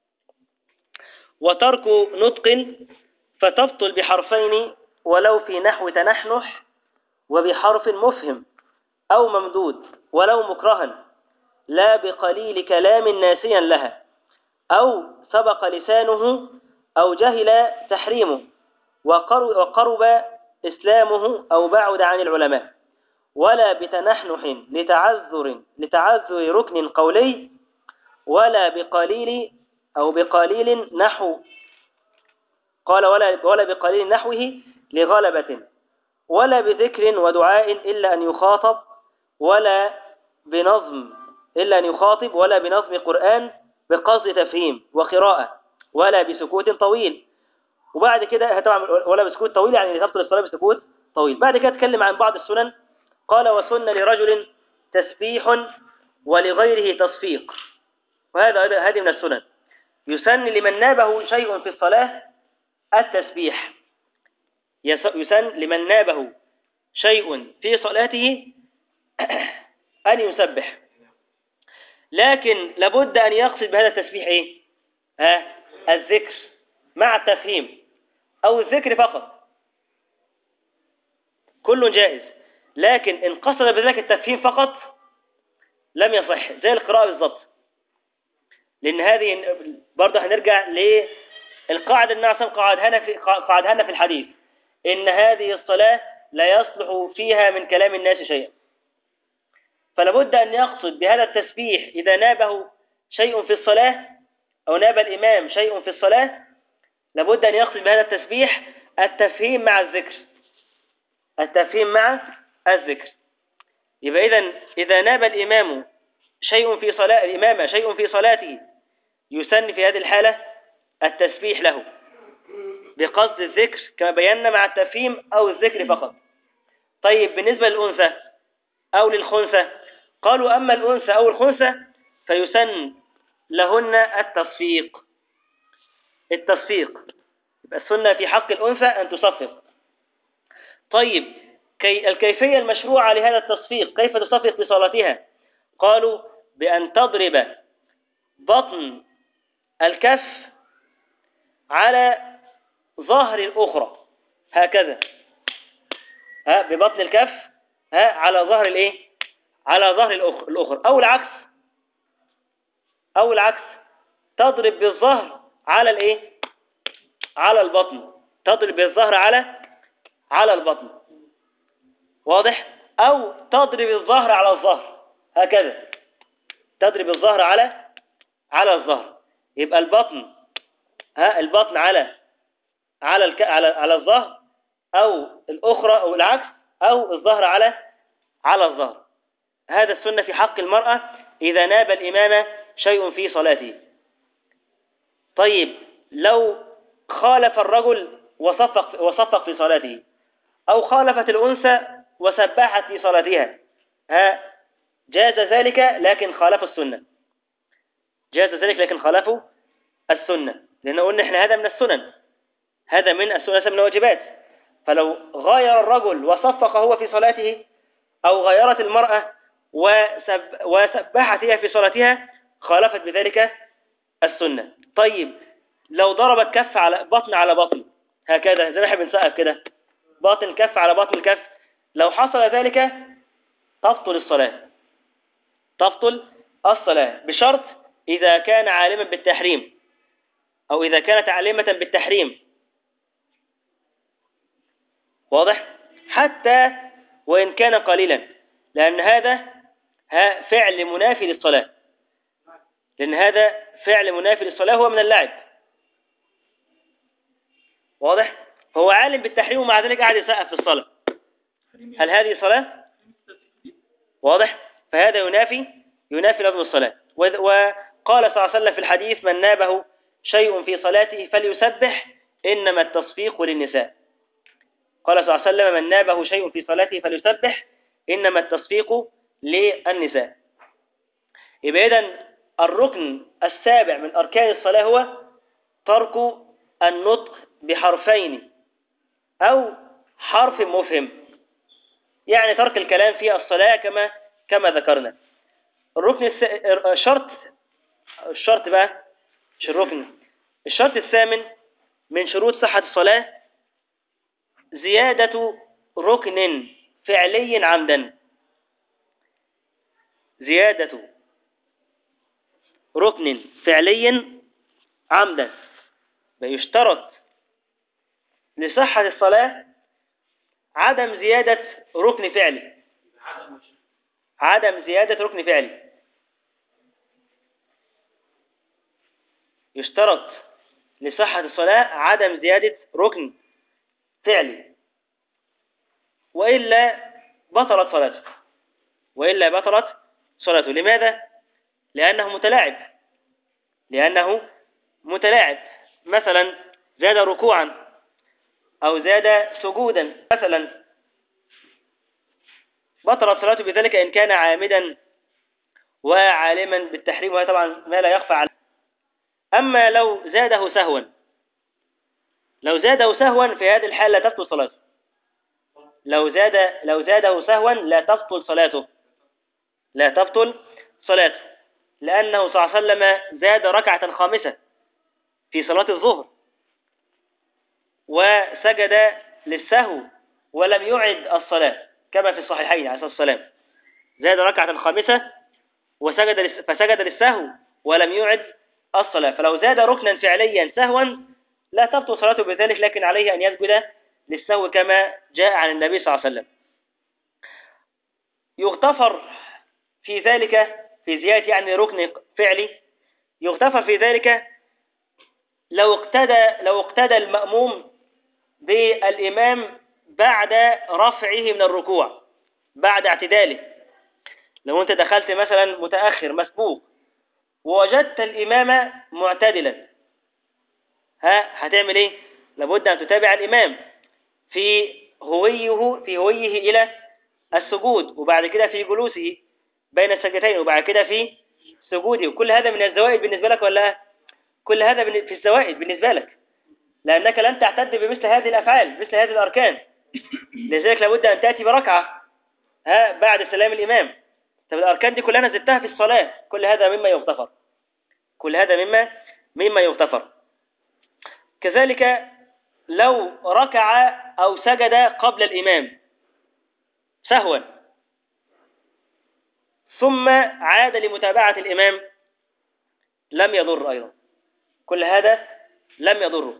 وترك نطق فتبطل بحرفين ولو في نحو تنحنح، وبحرف مفهم أو ممدود ولو مكرها، لا بقليل كلام ناسيا لها، أو سبق لسانه أو جهل تحريمه وقرب إسلامه أو بعد عن العلماء، ولا بتنحنح لتعذر ركن قولي، ولا بقليل نحو قال ولا بقليل نحوه لغلبة ولا بذكر ودعاء إلا أن يخاطب ولا بنظم ولا بنظم قرآن بقصد تفهيم وقراءة ولا بسكوت طويل. وبعد كده طبعا ولا بسكوت طويل يعني تبطل الصلاة بسكوت طويل. بعد كده اتكلم عن بعض السنن. قال وسن لرجل تسبيح ولغيره تصفيق. هذه من السنن. يسن لمن نابه شيء في الصلاة التسبيح. يسن لمن نابه شيء في صلاته أن يسبح، لكن لابد أن يقصد بهذا التسبيح إيه؟ الذكر مع التفهيم أو الذكر فقط، كل جائز. لكن إن قصد بذلك التفهيم فقط لم يصح، زي القراءة بالضبط. لأن هذه برضه هنرجع للقاعدة الناس قاعدها في الحديث، إن هذه الصلاة لا يصلح فيها من كلام الناس شيئا. فلابد أن يقصد بهذا التسبيح إذا نابه شيء في الصلاة أو ناب الإمام شيء في الصلاة، لابد أن يقصد بهذا التسبيح التفهيم مع الذكر. يبقى إذا ناب الإمام شيء في صلاته يسن في هذه الحالة التسبيح له بقصد الذكر كما بينا مع التفهيم أو الذكر فقط. طيب بالنسبة للأنثى أو للخنثى، قالوا أما الأنثى أو الخنثى فيسن لهن التصفيق. يبقى السنة في حق الأنثى أن تصفق. طيب الكيفية المشروعة لهذا التصفيق، كيف تصفق في صلاتها؟ قالوا بأن تضرب بطن الكف على ظهر الأخرى هكذا، ببطن الكف على ظهر على ظهر الأخرى، أو العكس تضرب بالظهر على على البطن، تضرب بالظهر على البطن، واضح؟ أو تضرب الظهر على الظهر هكذا، تضرب الظهر على الظهر. يبقى البطن على الظهر، أو الأخرى أو العكس، أو الظهر على الظهر. هذا السنة في حق المرأة إذا ناب الإمام شيء في صلاته. طيب لو خالف الرجل وصفق في صلاته، أو خالفت الأنثى وسبحت في صلاتها، جاز ذلك لكن خالفوا السنة. لأن قلنا إحنا هذا من السنن، هذا من الواجبات. فلو غير الرجل وصفق هو في صلاته، أو غيرت المرأة وسبحت هي في صلاتها، خالفت بذلك السنة. طيب لو ضربت كف على بطن هكذا زي ما احنا بنسقف كده، باطن الكف على باطن الكف، لو حصل ذلك تبطل الصلاة بشرط إذا كان عالما بالتحريم، أو إذا كانت عالمة بالتحريم، واضح؟ حتى وإن كان قليلا، لأن هذا فعل منافي للصلاة، هو من اللعب، واضح؟ هو عالم بالتحريم ومع ذلك قاعد يسقف في الصلاة، هل هذه صلاة؟ واضح؟ فهذا ينافي نظم الصلاة. وقال صلى الله عليه وسلم في الحديث: من نابه شيء في صلاته فليسبح إنما التصفيق للنساء. قال صلى الله عليه وسلم: من نابه شيء في صلاته فليسبح إنما التصفيق للنساء. يبقى إذن الركن السابع من أركان الصلاة هو ترك النطق بحرفين أو حرف مفهم، يعني ترك الكلام في الصلاة كما ذكرنا. الشرط الثامن من شروط صحة الصلاة زيادة ركن فعلي عمدا. يشترط لصحة الصلاة عدم زيادة ركن فعلي. يشترط لصحة الصلاة عدم زيادة ركن فعلي. وإلا بطلت صلاته، وإلا بطلت صلاته. لماذا؟ لأنه متلاعب. مثلا زاد ركوعا أو زاد سجودا مثلا، بطلت صلاته بذلك إن كان عامدا وعالما بالتحريم، وهي طبعا ما لا يخفى عليه. أما لو زاده سهوا في هذه الحال لا تبطل صلاته. لو زاده سهوا لا تبطل صلاته، لأنه صلى الله عليه وسلم زاد ركعة خامسة في صلاة الظهر وسجد للسهو ولم يعد الصلاة كما في الصحيحين عليه الصلاة والسلام. زاد ركعة خامسة فسجد للسهو ولم يعد الصلاة. فلو زاد ركنا فعليا سهوا لا تبطل صلاته بذلك، لكن عليه أن يسجد للسهو كما جاء عن النبي صلى الله عليه وسلم. يغتفر في ذلك في زيادة يعني ركن فعلي، يغتفر في ذلك لو اقتدى المأموم بالإمام بعد رفعه من الركوع، بعد اعتداله. لو أنت دخلت مثلا متأخر مسبوق ووجدت الإمام معتدلا، هتعمل إيه؟ لابد أن تتابع الإمام في هويه إلى السجود، وبعد كده في جلوسه بين السجدتين، وبعد كده في سجوده. وكل هذا من الزوائد بالنسبة لك ولا لا؟ كل هذا في الزوائد بالنسبة لك، لأنك لن تعتد بمثل هذه الأفعال، مثل هذه الأركان. لذلك لابد أن تأتي بركعة بعد سلام الإمام. طب الأركان دي كلها نزلتها في الصلاة، كل هذا مما يغتفر. كذلك لو ركع أو سجد قبل الإمام سهوا ثم عاد لمتابعة الإمام لم يضر أيضا، كل هذا لم يضره.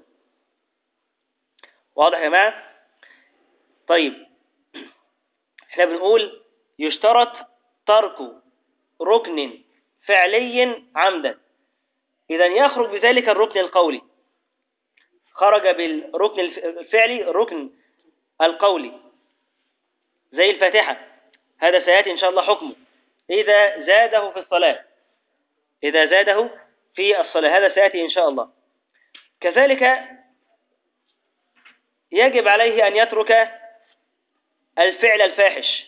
واضح يا جماعة؟ طيب، احنا بنقول يشترط ترك ركن فعلي عمدا. إذا يخرج بذلك الركن القولي، خرج بالركن الفعلي الركن القولي زي الفاتحة، هذا سيأتي إن شاء الله حكمه إذا زاده في الصلاة، هذا سيأتي إن شاء الله. كذلك يجب عليه أن يترك الفعل الفاحش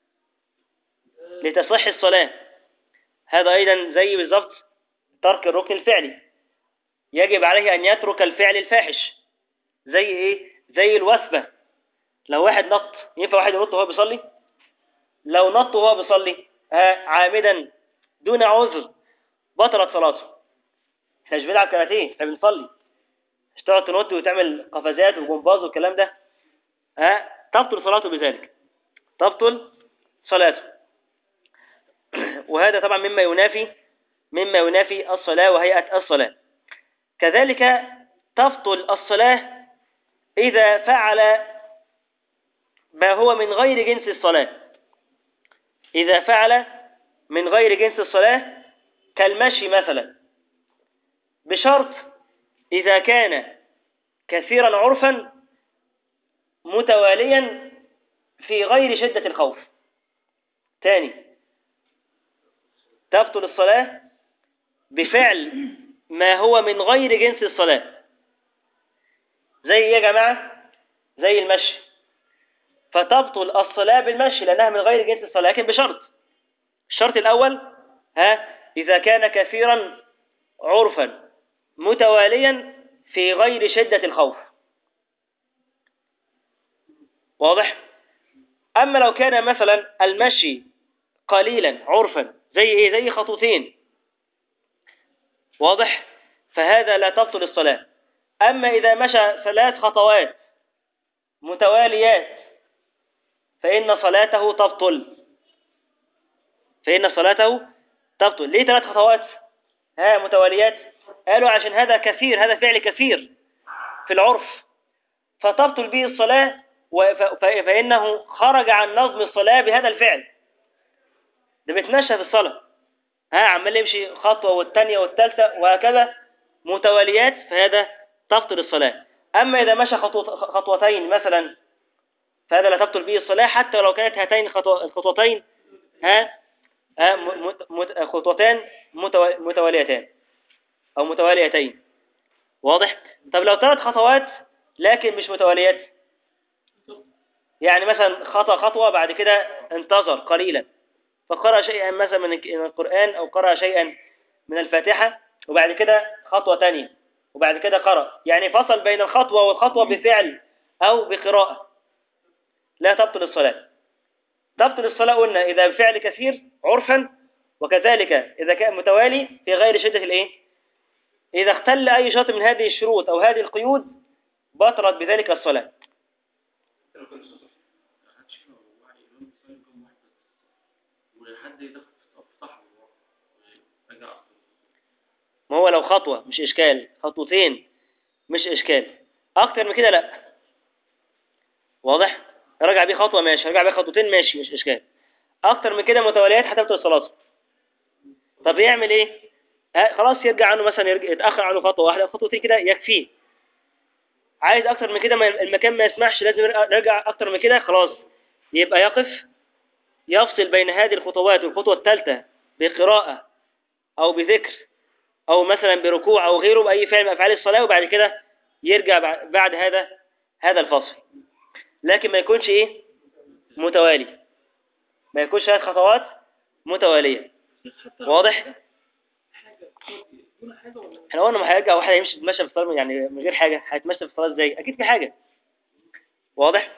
لتصح الصلاة، هذا أيضا زي بالضبط ترك الركن الفعلي. يجب عليه أن يترك الفعل الفاحش زي إيه؟ زي الوثبة. لو واحد نط، ينفع واحد ينط وهو بيصلي؟ لو نط وهو بيصلي عامدا دون عذر بطلت صلاته. احنا مش بنلعب كاراتيه، احنا بنصلي. مش تقعد تنط وتعمل قفزات وجمباز والكلام ده، تبطل صلاته بذلك، تبطل صلاته. وهذا طبعا مما ينافي الصلاة وهيئة الصلاة. كذلك تبطل الصلاة إذا فعل ما هو من غير جنس الصلاة. إذا فعل من غير جنس الصلاة كالمشي مثلا، بشرط إذا كان كثيرا عرفا متواليا في غير شدة الخوف. تاني، تبطل الصلاة بفعل ما هو من غير جنس الصلاة. زي إيه يا جماعة؟ زي المشي. فتبطل الصلاة بالمشي لأنها من غير جنس الصلاة، لكن بشرط. الشرط الأول إذا كان كثيرا عرفا متواليا في غير شدة الخوف. واضح؟ أما لو كان مثلا المشي قليلا عرفا زي إيه؟ زي خطوتين، واضح؟ فهذا لا تبطل الصلاة. أما إذا مشى 3 خطوات متواليات فإن صلاته تبطل. ليه 3 خطوات متواليات؟ قالوا عشان هذا كثير، هذا فعل كثير في العرف، فتبطل به الصلاة، فإنه خرج عن نظم الصلاة بهذا الفعل. ده بيتمشى في الصلاة، عمال يمشي خطوة والثانية والثالثة وهكذا متواليات، فهذا تبطل الصلاة. أما إذا مشى خطوتين مثلا فهذا لا تبطل به الصلاة حتى لو كانت هاتين الخطوتين خطوتان متواليتان أو متواليتين. واضح؟ طب لو 3 خطوات لكن مش متواليات، يعني مثلا خطأ خطوة بعد كده انتظر قليلا فقرأ شيئا مثلا من القرآن أو قرأ شيئا من الفاتحة، وبعد كده خطوة تانية، وبعد كده قرأ، يعني فصل بين الخطوة والخطوة بفعل أو بقراءة، لا تبطل الصلاة. تبطل الصلاة قلنا إذا بفعل كثير عرفا، وكذلك إذا كان متوالي في غير شدة الإيه؟ إذا اختل أي شرط من هذه الشروط أو هذه القيود بطلت بذلك الصلاة. ما هو لو خطوة مش إشكال، خطوتين مش إشكال، أكتر من كده لا. واضح؟ رجع بيه خطوة ماشي، رجع بيه خطوتين ماشي مش إشكال، أكتر من كده متواليات هتبطل صلاته. طب يعمل إيه؟ خلاص يرجع عنه، مثلا يتأخر عنه خطوة واحدة، خطوتين كده يكفيه. عايز أكتر من كده المكان ما يسمحش، لازم نرجع أكتر من كده، خلاص يبقى يقف، يفصل بين هذه الخطوات والخطوة الثالثة بقراءة أو بذكر أو مثلا بركوع أو غيره بأي فعل من أفعال الصلاة، وبعد كده يرجع بعد هذا الفصل. لكن ما يكونش إيه؟ متوالي، ما يكونش 3 خطوات متوالية. واضح؟ احنا قلنا ما هيرجع واحد يمشي يتمشى في الصلاة يعني من غير حاجة، هيتمشى في الصلاة ازاي؟ أكيد في حاجة. واضح؟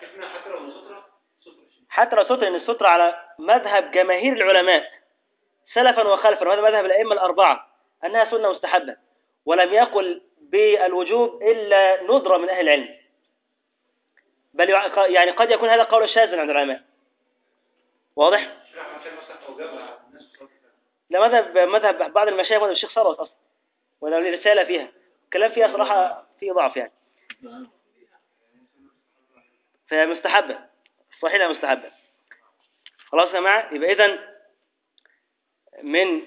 حتى لو سترة، إن السترة على مذهب جماهير العلماء سلفا وخلفا، وهذا مذهب الأئمة الأربعة، أنها سنة مستحبة، ولم يقل بالوجوب إلا ندرة من أهل العلم، بل يعني قد يكون هذا قول شاذ عند العلماء. واضح؟ لا، مذهب بعض المشايخ ولا الشيخ ثروت أصلا، ولا له رسالة فيها الكلام فيها صراحة فيه ضعف يعني، فمستحبة، صحيح مستحبة. خلاص يا جماعة، يبقى إذن من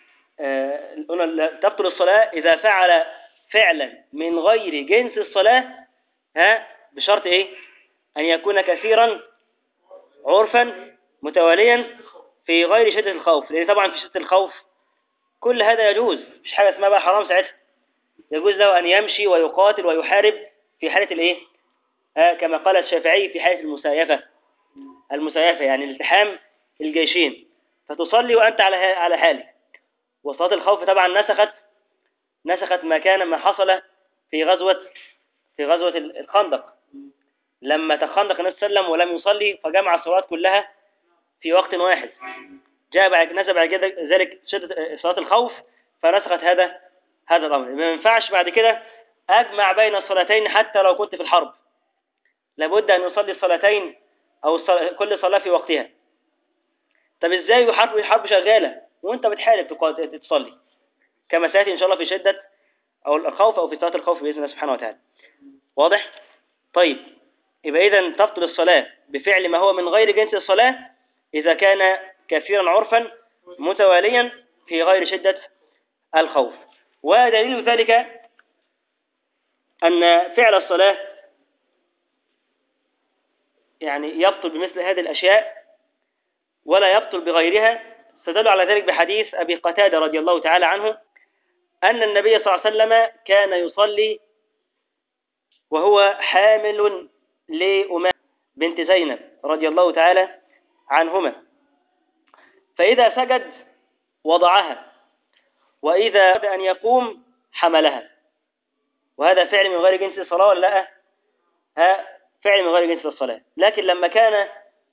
تبطل الصلاة إذا فعل فعلا من غير جنس الصلاة، بشرط إيه؟ أن يكون كثيرا عرفا متواليا في غير شدة الخوف، لأن طبعا في شدة الخوف كل هذا يجوز، مش حاجة اسمها بقى حرام ساعتها، يجوز له أن يمشي ويقاتل ويحارب في حالة الإيه؟ كما قال الشافعي في حالة المسايفة يعني الالتحام الجيشين، فتصلي وأنت على حالك. وصلاة الخوف طبعا نسخت ما حصل في غزوة الخندق، لما تخندق النبي صلى الله عليه وسلم ولم يصلي فجمع الصلوات كلها في وقت واحد، نزل بعد ذلك شدة صلاة الخوف فنسخت هذا الأمر. ما ينفعش بعد كده أجمع بين الصلاتين حتى لو كنت في الحرب، لابد أن يصلي الصلاتين أو كل صلاة في وقتها. طب إزاي الحرب شغالة وأنت بتحارب تصلي؟ كما سيأتي إن شاء الله في شدة أو الخوف أو في صلاة الخوف بإذن الله سبحانه وتعالى. واضح؟ طيب، يبقى إذن تبطل الصلاة بفعل ما هو من غير جنس الصلاة إذا كان كثيرا عرفا متواليا في غير شدة الخوف. ودليل ذلك أن فعل الصلاة يعني يبطل بمثل هذه الأشياء ولا يبطل بغيرها، استدل على ذلك بحديث أبي قتادة رضي الله تعالى عنه أن النبي صلى الله عليه وسلم كان يصلي وهو حامل لأمامة بنت زينب رضي الله تعالى عنهما، فإذا سجد وضعها، وإذا أراد أن يقوم حملها. وهذا فعل من غير جنس الصلاة ولا لا؟ فعل من غير جنس الصلاة، لكن لما كان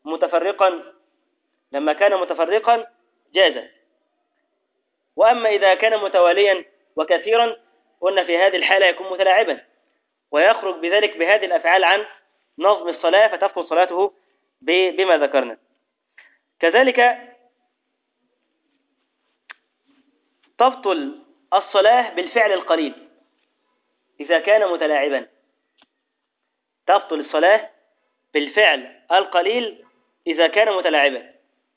متفرقا جاز. وأما إذا كان متواليا وكثيرا قلنا في هذه الحالة يكون متلاعبا ويخرج بذلك بهذه الأفعال عن نظم الصلاة فتبطل صلاته بما ذكرنا. كذلك تبطل الصلاة بالفعل القليل إذا كان متلاعبا، تبطل الصلاة بالفعل القليل إذا كان متلاعبا.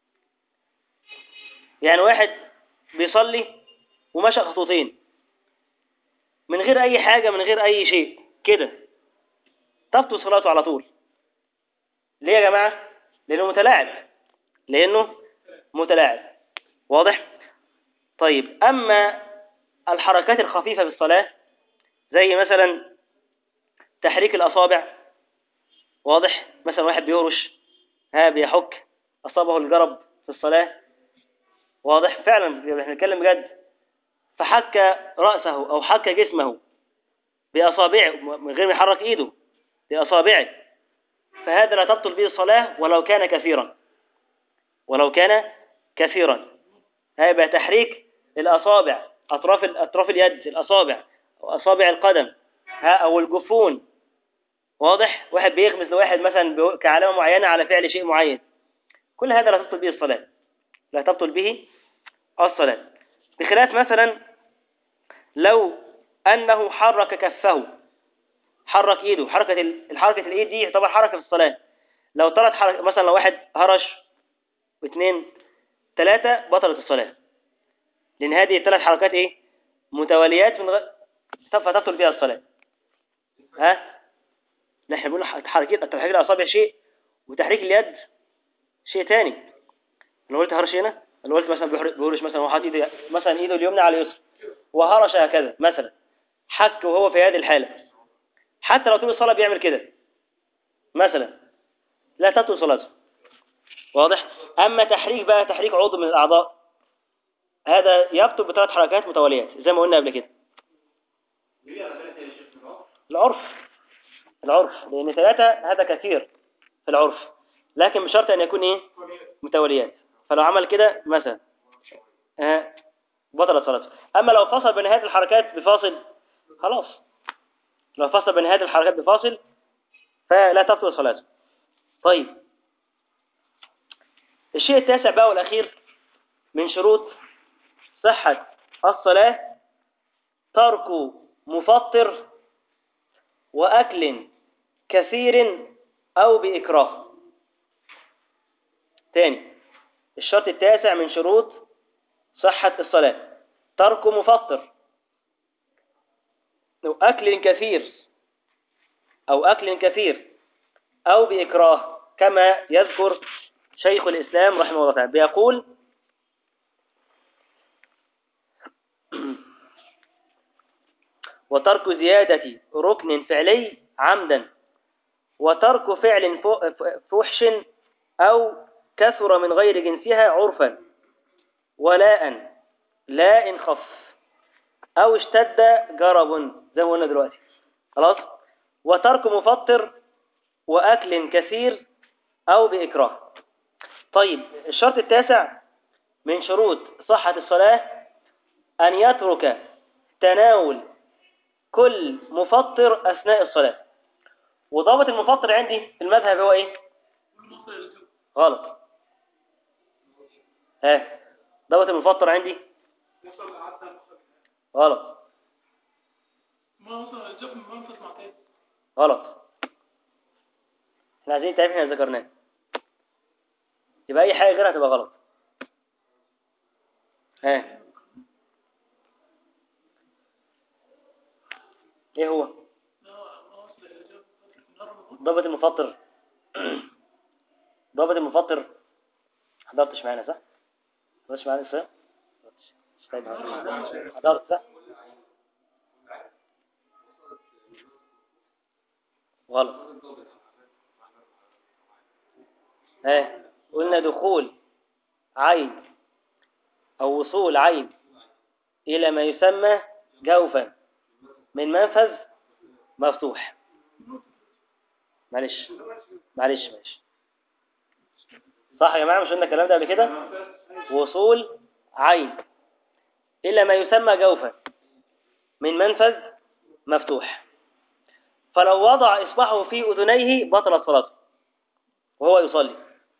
يعني واحد بيصلي ومشى خطوتين من غير أي حاجة، من غير أي شيء كده، تبطل صلاته على طول. ليه يا جماعة؟ لأنه متلاعب. واضح؟ طيب، أما الحركات الخفيفة في الصلاة زي مثلا تحريك الأصابع، واضح؟ مثلا واحد بيهرش، بيحك أصابه الجرب في الصلاة، واضح؟ فعلا احنا بنتكلم بجد. فحك رأسه أو حك جسمه بأصابعه من غير ما يحرك إيده، بأصابعه، فهذا لا تبطل به الصلاة ولو كان كثيرا. هيبقى تحريك الأصابع، أطراف اليد، الأصابع أو أصابع القدم، أو الجفون، واضح؟ واحد بيغمز لواحد مثلا كعلامة معينة على فعل شيء معين، كل هذا لا تبطل به الصلاة، لا تبطل به الصلاة. بخلاف مثلا لو أنه حرك كفه، حرك إيده، الحركة الإيد دي يعتبر حركة في الصلاة. لو طلعت حركة، مثلا لو واحد هرش واثنين ثلاثة، بطلت الصلاة، لأن هذه الثلاث حركات متواليات من غير فتبطل بها الصلاة. نحن بنقول تحريك الأصابع شيء، وتحريك اليد شيء ثاني. لو قلت هرش هنا، لو قلت مثلا بيهرش مثلا وحاطط ايده، مثلا ايده اليمنى على اليسرى وهرش هكذا مثلا، حك وهو في هذه الحالة، حتى لو طول الصلاة بيعمل كده مثلا، لا تبطل صلاته. واضح؟ أما تحريك عضو من الأعضاء، هذا يبطل بثلاث حركات متواليات زي ما قلنا قبل كده. العرف، لأن ثلاثة هذا كثير في العرف، لكن بشرط أن يكون متواليات. فلو عمل كده مثلا بطلت صلاته. أما لو فصل بين هذه الحركات بفاصل، خلاص، لو فصل بين هذه الحركات بفاصل فلا تبطل صلاته. طيب، الشيء التاسع بقى والأخير من شروط صحة الصلاة: ترك مفطر وأكل كثير أو بإكراه. تاني، الشرط التاسع من شروط صحة الصلاة: ترك مفطر أو أكل كثير أو بإكراه، كما يذكر شيخ الإسلام رحمه الله تعالى، بيقول: وترك زيادة ركن فعلي عمدا، وترك فعل فحش أو كثر من غير جنسها عرفا، لا إن خف أو اشتد جرب، زي ما قلنا دلوقتي. خلاص. وترك مفطر وأكل كثير أو بإكراه. طيب، الشرط التاسع من شروط صحة الصلاة: أن يترك تناول كل مفطر أثناء الصلاة. وضابط المفطر عندي في المذهب هو غلط. ضابط المفطر عندي غلط. غلط. احنا عايزين تعرف احنا ذكرناه، يبقى أي حاجة غيرها تبقى غلط. ايه هو ضابط المفطر؟ ضابط المفطر حضرتش معانا صح؟ حضرتش معانا لسه؟ حضرت صح؟ غلط. قلنا دخول عين أو وصول عين إلى ما يسمى جوفا من منفذ مفتوح. معلش صح يا جماعة؟ مش قلنا الكلام ده قبل كده؟ وصول عين إلى ما يسمى جوفا من منفذ مفتوح. فلو وضع إصبعه في أذنيه بطلت صلاته وهو يصلي،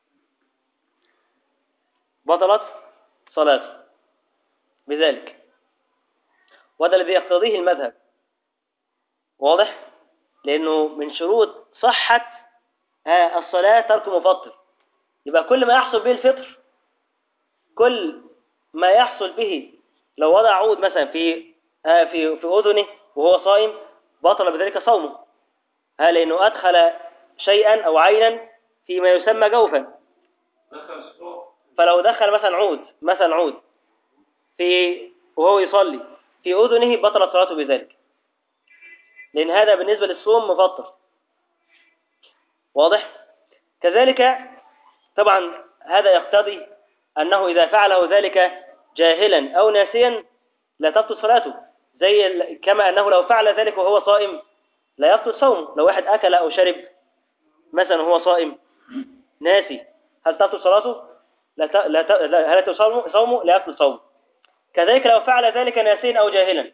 بطلت صلاته بذلك، وهذا الذي يقتضيه المذهب. واضح؟ لأنه من شروط صحة الصلاة ترك مفطر. يبقى كل ما يحصل به الفطر، كل ما يحصل به لو وضع عود مثلا في أذنه وهو صائم، بطل بذلك صومه، لأنه أدخل شيئا أو عينا فيما يسمى جوفا. دخل سطور. فلو دخل مثلا عود في وهو يصلي في أذنه بطلت صلاته بذلك، لأن هذا بالنسبة للصوم مفطر. واضح؟ كذلك طبعا هذا يقتضي أنه إذا فعله ذلك جاهلا أو ناسيا لا تبطل صلاته، كما أنه لو فعل ذلك وهو صائم لا يبطل صومه. لو واحد أكل أو شرب مثلا وهو صائم ناسي، هل تبطل صلاته؟ هل يبطل صومه؟ لا يبطل صومه. كذلك لو فعل ذلك ناسيا أو جاهلا.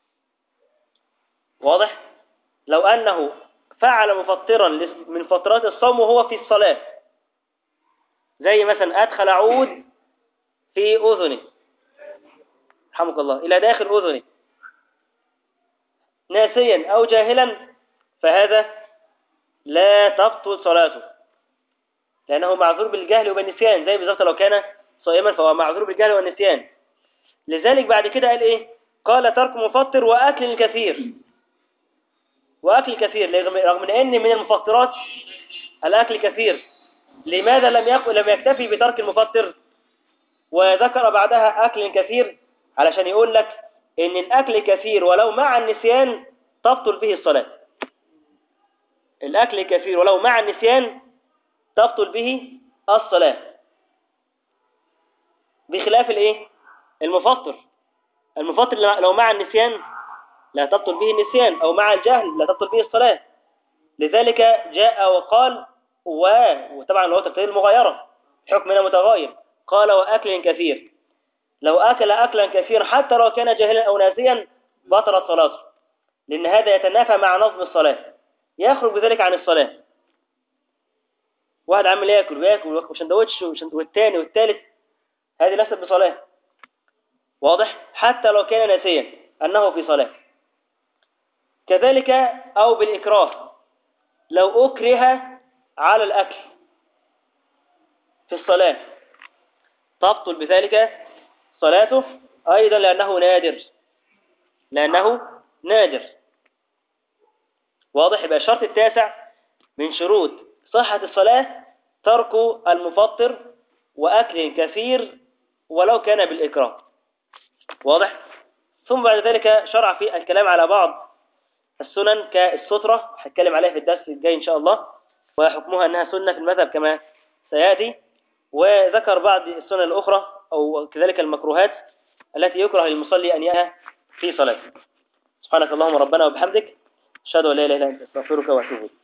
واضح؟ لو أنه فعل مفطرا من فترات الصوم وهو في الصلاة، زي مثلا أدخل عود في أذنه رحمك الله إلى داخل أذنه ناسيا أو جاهلا، فهذا لا تبطل صلاته، لأنه معذور بالجهل وبالنسيان، زي بالظبط لو كان صائما فهو معذور بالجهل والنسيان. لذلك بعد كده قال إيه؟ قال ترك مفطر وأكل الكثير. وأكل كثير رغم من أن من المفطرات الأكل كثير، لماذا لم يكتفي بترك المفطر وذكر بعدها أكل كثير؟ علشان يقول لك إن الأكل كثير ولو مع النسيان تبطل به الصلاة. الأكل كثير ولو مع النسيان تبطل به الصلاة، بخلاف الإيه؟ المفطر لو مع النسيان لا تبطل به النسيان، أو مع الجهل لا تبطل به الصلاة. لذلك جاء وقال وطبعا هو تقدير المغايرة، حكم هنا متغاير، قال وأكل كثير. لو أكل أكلا كثيرا حتى لو كان جاهلا أو ناسيا بطلت صلاته، لأن هذا يتنافى مع نظم الصلاة، يخرج بذلك عن الصلاة. واحد عمال ياكل وياكل وشندوتش والتاني والتالت، هذه ليست بصلاة. واضح؟ حتى لو كان ناسيا أنه في صلاة. كذلك أو بالإكراه، لو أكره على الأكل في الصلاة تبطل بذلك صلاته أيضا، لأنه نادر. واضح؟ يبقى الشرط التاسع من شروط صحة الصلاة ترك المفطر وأكل كثير ولو كان بالإكراه. واضح؟ ثم بعد ذلك شرع في الكلام على بعض السنن كالسترة، هنتكلم عليها في الدرس الجاي إن شاء الله، وحكمها أنها سنة في المذهب كما سيأتي. وذكر بعض السنن الأخرى أو كذلك المكروهات التي يكره للمصلي أن يأها في صلاته. سبحانك اللهم ربنا وبحمدك، أشهد أن لا إله إلا أنت، أستغفرك وأتوب إليك.